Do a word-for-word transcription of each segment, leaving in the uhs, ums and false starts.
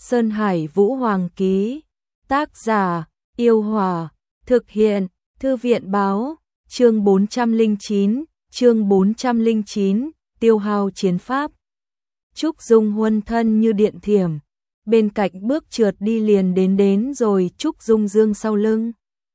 Sơn Hải Vũ Hoàng ký. Tác giả, Yêu Hòa. Thực hiện, Thư viện báo. Chương bốn trăm lẻ chín, chương bốn trăm lẻ chín, tiêu hao chiến pháp. Trúc Dung Huân thân như điện thiểm, bên cạnh bước trượt đi liền đến đến rồi Trúc Dung Dương sau lưng.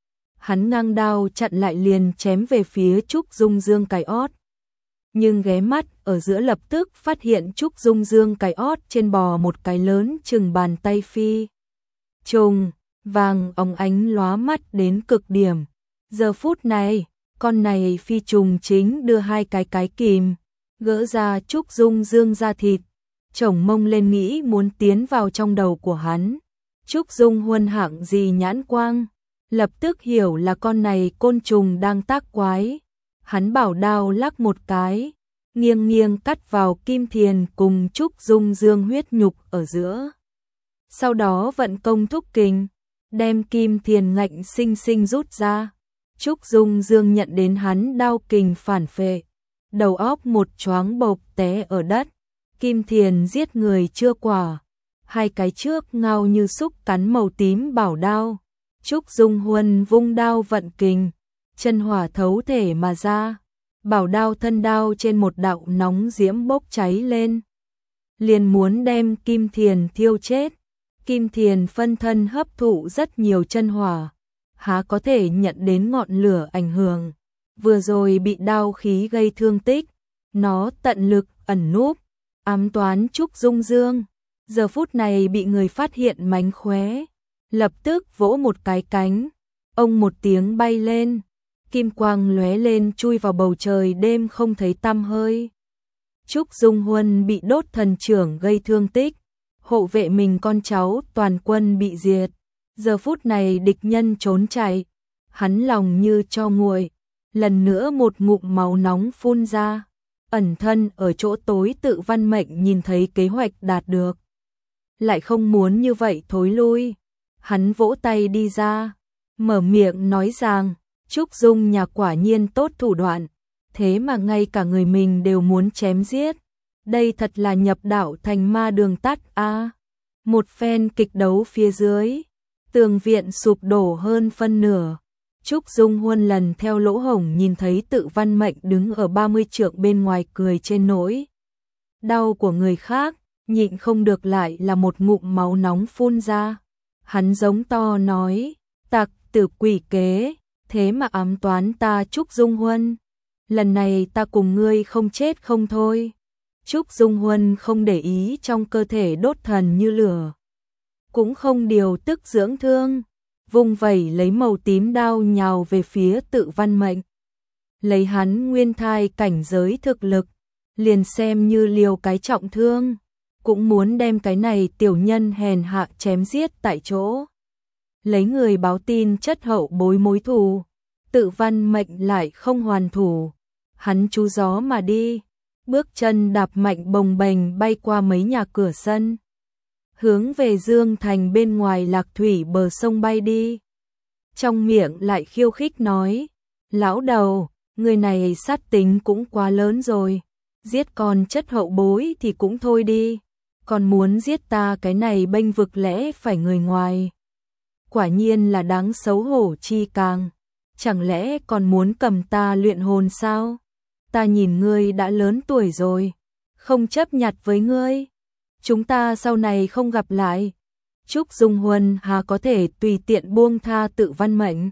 Hắn ngang đao chặn lại liền chém về phía Trúc Dung Dương cái ót. Nhưng ghé mắt ở giữa lập tức phát hiện Trúc Dung Dương cái ót trên bò một cái lớn chừng bàn tay phi. Trùng, vàng óng ánh lóa mắt đến cực điểm. Giờ phút này, con này phi trùng chính đưa hai cái cái kìm, gỡ ra Trúc Dung Dương ra thịt, chổng mông lên nghĩ muốn tiến vào trong đầu của hắn. Trúc Dung Huân hạng gì nhãn quang, lập tức hiểu là con này côn trùng đang tác quái. Hắn bảo đao lắc một cái, nghiêng nghiêng cắt vào kim thiền cùng Trúc Dung Dương huyết nhục ở giữa. Sau đó vận công thúc kình, đem kim thiền ngạnh sinh sinh rút ra. Trúc Dung Dương nhận đến hắn đao kình phản phệ, đầu óc một choáng bộp té ở đất. Kim thiền giết người chưa quả, hai cái trước ngao như xúc cắn màu tím bảo đao. Trúc Dung Huân vung đao vận kình, chân hỏa thấu thể mà ra, bảo đao thân đao trên một đạo nóng diễm bốc cháy lên, liền muốn đem kim thiền thiêu chết. Kim thiền phân thân hấp thụ rất nhiều chân hỏa, há có thể nhận đến ngọn lửa ảnh hưởng, vừa rồi bị đao khí gây thương tích, nó tận lực ẩn núp, ám toán Trúc Dung Dương. Giờ phút này bị người phát hiện mánh khóe, lập tức vỗ một cái cánh, ông một tiếng bay lên, kim quang lóe lên chui vào bầu trời đêm không thấy tăm hơi. Trúc Dung Huân bị đốt thần trưởng gây thương tích, hộ vệ mình con cháu toàn quân bị diệt. Giờ phút này địch nhân trốn chạy, hắn lòng như tro nguội, lần nữa một ngụm máu nóng phun ra. Ẩn thân ở chỗ tối Tự Văn Mệnh nhìn thấy kế hoạch đạt được, lại không muốn như vậy thối lui. Hắn vỗ tay đi ra, mở miệng nói rằng, Trúc Dung nhà quả nhiên tốt thủ đoạn, thế mà ngay cả người mình đều muốn chém giết. Đây thật là nhập đạo thành ma đường tắt a. À. Một phen kịch đấu phía dưới, tường viện sụp đổ hơn phân nửa. Trúc Dung Huân lần theo lỗ hổng nhìn thấy Tự Văn Mệnh đứng ở ba mươi trượng bên ngoài cười trên nỗi đau của người khác, nhịn không được lại là một ngụm máu nóng phun ra. Hắn giống to nói, tặc tử quỷ kế, thế mà ám toán ta Trúc Dung Huân. Lần này ta cùng ngươi không chết không thôi. Trúc Dung Huân không để ý trong cơ thể đốt thần như lửa, cũng không điều tức dưỡng thương, vung vẩy lấy màu tím đao nhào về phía Tự Văn Mệnh. Lấy hắn nguyên thai cảnh giới thực lực, liền xem như liều cái trọng thương, cũng muốn đem cái này tiểu nhân hèn hạ chém giết tại chỗ. Lấy người báo tin chất hậu bối mối thù, Tự Văn Mệnh lại không hoàn thủ. Hắn chú gió mà đi, bước chân đạp mạnh bồng bềnh bay qua mấy nhà cửa sân, hướng về Dương Thành bên ngoài Lạc Thủy bờ sông bay đi. Trong miệng lại khiêu khích nói, lão đầu, người này sát tính cũng quá lớn rồi, giết con chất hậu bối thì cũng thôi đi, còn muốn giết ta cái này bênh vực lẽ phải người ngoài. Quả nhiên là đáng xấu hổ chi càng, chẳng lẽ còn muốn cầm ta luyện hồn sao? Ta nhìn ngươi đã lớn tuổi rồi, không chấp nhặt với ngươi. Chúng ta sau này không gặp lại. Trúc Dung Huân há có thể tùy tiện buông tha Tự Văn Mệnh.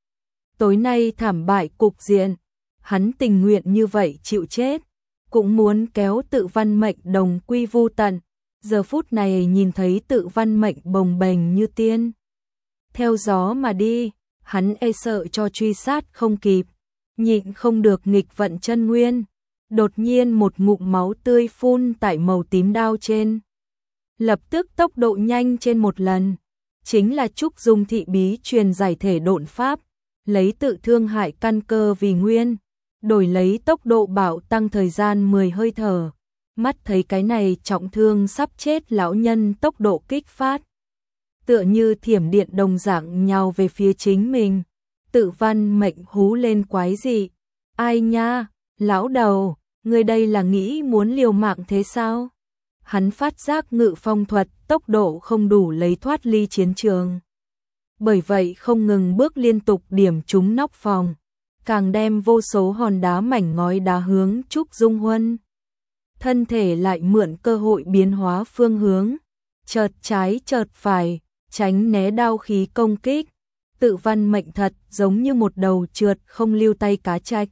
Tối nay thảm bại cục diện, hắn tình nguyện như vậy chịu chết, cũng muốn kéo Tự Văn Mệnh đồng quy vu tận. Giờ phút này nhìn thấy Tự Văn Mệnh bồng bềnh như tiên, theo gió mà đi, hắn e sợ cho truy sát không kịp, nhịn không được nghịch vận chân nguyên. Đột nhiên một ngụm máu tươi phun tại màu tím đao trên, lập tức tốc độ nhanh trên một lần, chính là Trúc Dung thị bí truyền giải thể độn pháp, lấy tự thương hại căn cơ vì nguyên, đổi lấy tốc độ bạo tăng thời gian mười hơi thở. Mắt thấy cái này trọng thương sắp chết lão nhân tốc độ kích phát, tựa như thiểm điện đồng dạng nhào về phía chính mình. Tự Văn Mệnh hú lên quái dị, ai nha, lão đầu, người đây là nghĩ muốn liều mạng thế sao? hắn phát giác Ngự Phong thuật tốc độ không đủ lấy thoát ly chiến trường. Bởi vậy không ngừng bước liên tục điểm trúng nóc phòng, càng đem vô số hòn đá mảnh ngói đá hướng Trúc Dung Huân. Thân thể lại mượn cơ hội biến hóa phương hướng, chợt trái chợt phải, tránh né đao khí công kích. Tự văn mệnh thật giống như một đầu trượt không lưu tay cá trạch.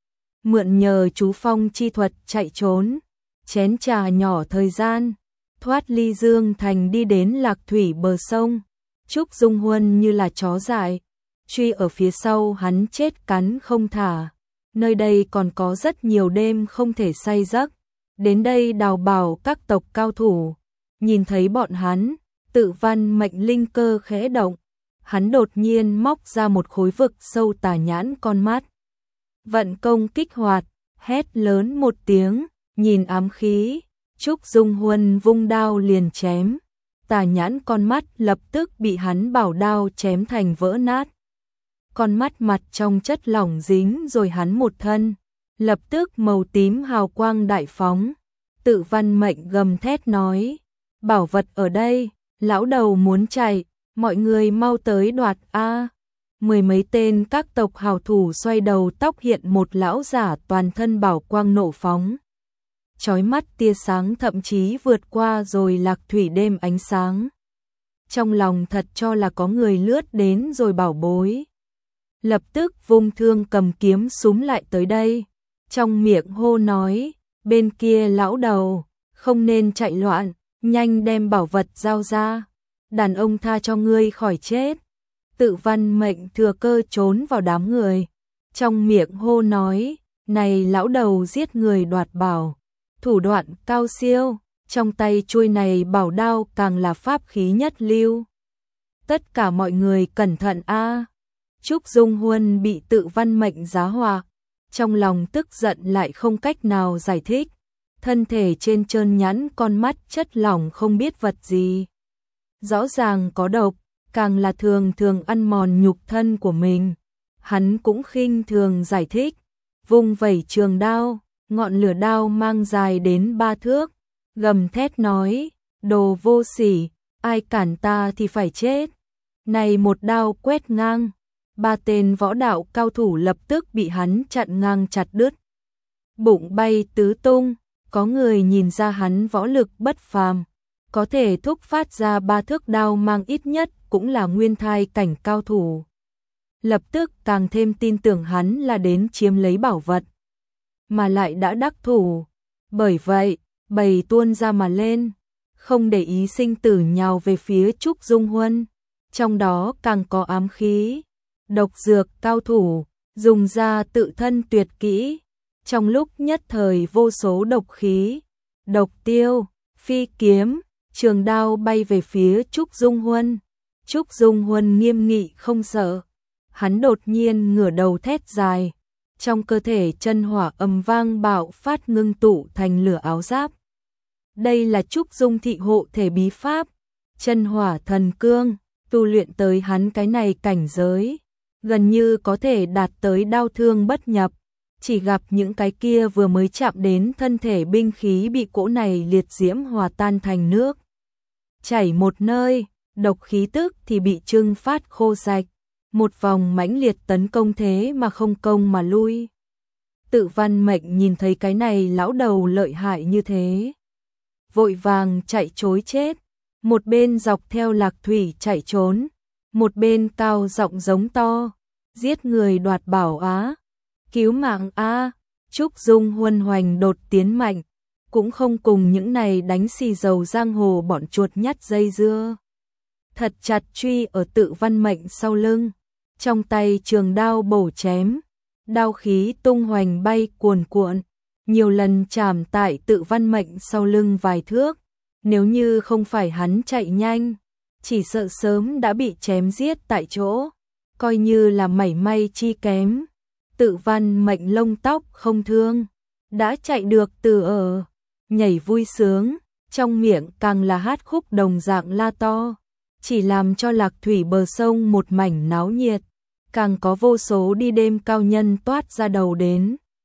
Mượn nhờ chú phong chi thuật chạy trốn, chén trà nhỏ thời gian, thoát ly Dương Thành đi đến Lạc Thủy bờ sông. Trúc Dung Huân như là chó dại, truy ở phía sau hắn chết cắn không thả. Nơi đây còn có rất nhiều đêm không thể say giấc. Đến đây đào bảo các tộc cao thủ, nhìn thấy bọn hắn, tự văn mệnh linh cơ khẽ động. Hắn đột nhiên móc ra một khối vực sâu tà nhãn con mắt. Vận công kích hoạt, hét lớn một tiếng, nhìn ám khí, Trúc Dung Huân vung đao liền chém. Tà nhãn con mắt lập tức bị hắn bảo đao chém thành vỡ nát. Con mắt mặt trong chất lỏng dính rồi hắn một thân, lập tức màu tím hào quang đại phóng. Tự văn mệnh gầm thét nói, bảo vật ở đây, lão đầu muốn chạy, mọi người mau tới đoạt a. Mười mấy tên các tộc hào thủ xoay đầu tóc hiện một lão giả toàn thân bảo quang nổ phóng. Chói mắt tia sáng thậm chí vượt qua rồi Lạc Thủy đêm ánh sáng. Trong lòng thật cho là có người lướt đến rồi bảo bối. Lập tức vung thương cầm kiếm súm lại tới đây. Trong miệng hô nói, bên kia lão đầu, không nên chạy loạn, nhanh đem bảo vật giao ra. Đàn ông tha cho ngươi khỏi chết. Tự văn mệnh thừa cơ trốn vào đám người. Trong miệng hô nói, này lão đầu giết người đoạt bảo. Thủ đoạn cao siêu, trong tay chuôi này bảo đao càng là pháp khí nhất lưu. Tất cả mọi người cẩn thận a. Trúc Dung Huân bị tự văn mệnh giá hòa, trong lòng tức giận lại không cách nào giải thích. Thân thể trên trơn nhẵn con mắt chất lỏng không biết vật gì. Rõ ràng có độc, càng là thường thường ăn mòn nhục thân của mình. Hắn cũng khinh thường giải thích, vung vẩy trường đao. Ngọn lửa đao mang dài đến ba thước, gầm thét nói, đồ vô sỉ, ai cản ta thì phải chết. Này một đao quét ngang, ba tên võ đạo cao thủ lập tức bị hắn chặn ngang chặt đứt. Bụng bay tứ tung, có người nhìn ra hắn võ lực bất phàm, có thể thúc phát ra ba thước đao mang ít nhất cũng là nguyên thai cảnh cao thủ. Lập tức càng thêm tin tưởng hắn là đến chiếm lấy bảo vật. Mà lại đã đắc thủ. Bởi vậy, bầy tuôn ra mà lên, không để ý sinh tử nhào về phía Trúc Dung Huân. Trong đó càng có ám khí, độc dược cao thủ, dùng ra tự thân tuyệt kỹ. Trong lúc nhất thời vô số độc khí, độc tiêu, phi kiếm, trường đao bay về phía Trúc Dung Huân. Trúc Dung Huân nghiêm nghị không sợ. Hắn đột nhiên ngửa đầu thét dài. Trong cơ thể chân hỏa ầm vang bạo phát ngưng tụ thành lửa áo giáp. Đây là Trúc Dung thị hộ thể bí pháp, chân hỏa thần cương, tu luyện tới hắn cái này cảnh giới, gần như có thể đạt tới đao thương bất nhập. Chỉ gặp những cái kia vừa mới chạm đến thân thể binh khí bị cỗ này liệt diễm hòa tan thành nước. Chảy một nơi, độc khí tức thì bị trưng phát khô sạch. Một vòng mãnh liệt tấn công thế mà không công mà lui. Tự văn mệnh nhìn thấy cái này lão đầu lợi hại như thế, vội vàng chạy trối chết. Một bên dọc theo Lạc Thủy chạy trốn, một bên cao giọng giống to, giết người đoạt bảo á, cứu mạng a. Trúc Dung Huân hoành đột tiến mạnh, cũng không cùng những này đánh xì dầu giang hồ bọn chuột nhắt dây dưa. Thật chặt truy ở tự văn mệnh sau lưng. Trong tay trường đao bổ chém, đao khí tung hoành bay cuồn cuộn, nhiều lần chạm tại tự văn mệnh sau lưng vài thước. Nếu như không phải hắn chạy nhanh, chỉ sợ sớm đã bị chém giết tại chỗ, coi như là mảy may chi kém. Tự văn mệnh lông tóc không thương, đã chạy được từ ở, nhảy vui sướng, trong miệng càng là hát khúc đồng dạng la to. Chỉ làm cho Lạc Thủy bờ sông một mảnh náo nhiệt, càng có vô số đi đêm cao nhân toát ra đầu đến.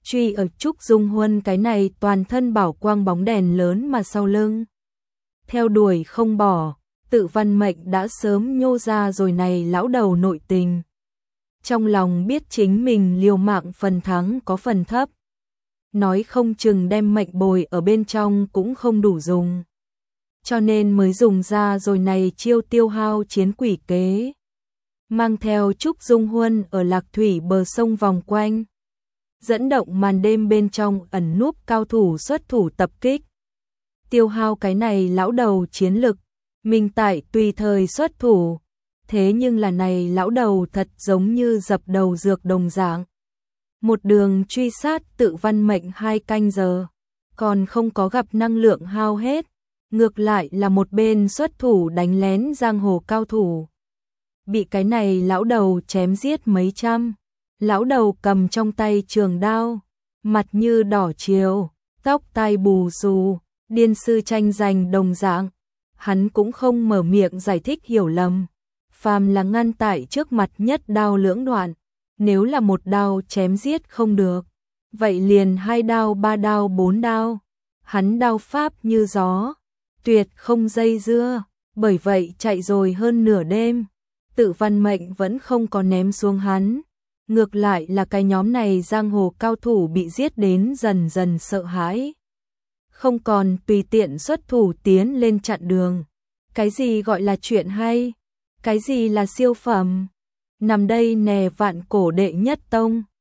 truy ở Trúc Dung Huân cái này toàn thân bảo quang bóng đèn lớn mà sau lưng. Theo đuổi không bỏ, Tự Văn Mệnh đã sớm nhô ra rồi này lão đầu nội tình. Trong lòng biết chính mình liều mạng phần thắng có phần thấp. Nói không chừng đem mệnh bồi ở bên trong cũng không đủ dùng. Cho nên mới dùng ra rồi này chiêu tiêu hao chiến quỷ kế. Mang theo Trúc Dung Huân ở Lạc Thủy bờ sông vòng quanh. Dẫn động màn đêm bên trong ẩn núp cao thủ xuất thủ tập kích. Tiêu hao cái này lão đầu chiến lực, mình tại tùy thời xuất thủ. Thế nhưng là này lão đầu thật giống như dập đầu dược đồng dạng. Một đường truy sát Tự Văn Mệnh hai canh giờ, còn không có gặp năng lượng hao hết. Ngược lại là một bên xuất thủ đánh lén giang hồ cao thủ. Bị cái này lão đầu chém giết mấy trăm. Lão đầu cầm trong tay trường đao, mặt như đỏ chiều, tóc tai bù xù, điên sư tranh giành đồng dạng. Hắn cũng không mở miệng giải thích hiểu lầm. Phàm là ngăn tại trước mặt nhất đao lưỡng đoạn. Nếu là một đao chém giết không được, vậy liền hai đao ba đao bốn đao. Hắn đao pháp như gió, tuyệt không dây dưa, bởi vậy chạy rồi hơn nửa đêm. Tự Văn Mệnh vẫn không có ném xuống hắn. Ngược lại là cái nhóm này giang hồ cao thủ bị giết đến dần dần sợ hãi. Không còn tùy tiện xuất thủ tiến lên chặn đường. Cái gì gọi là chuyện hay? Cái gì là siêu phẩm? Nằm đây nè vạn cổ đệ nhất tông.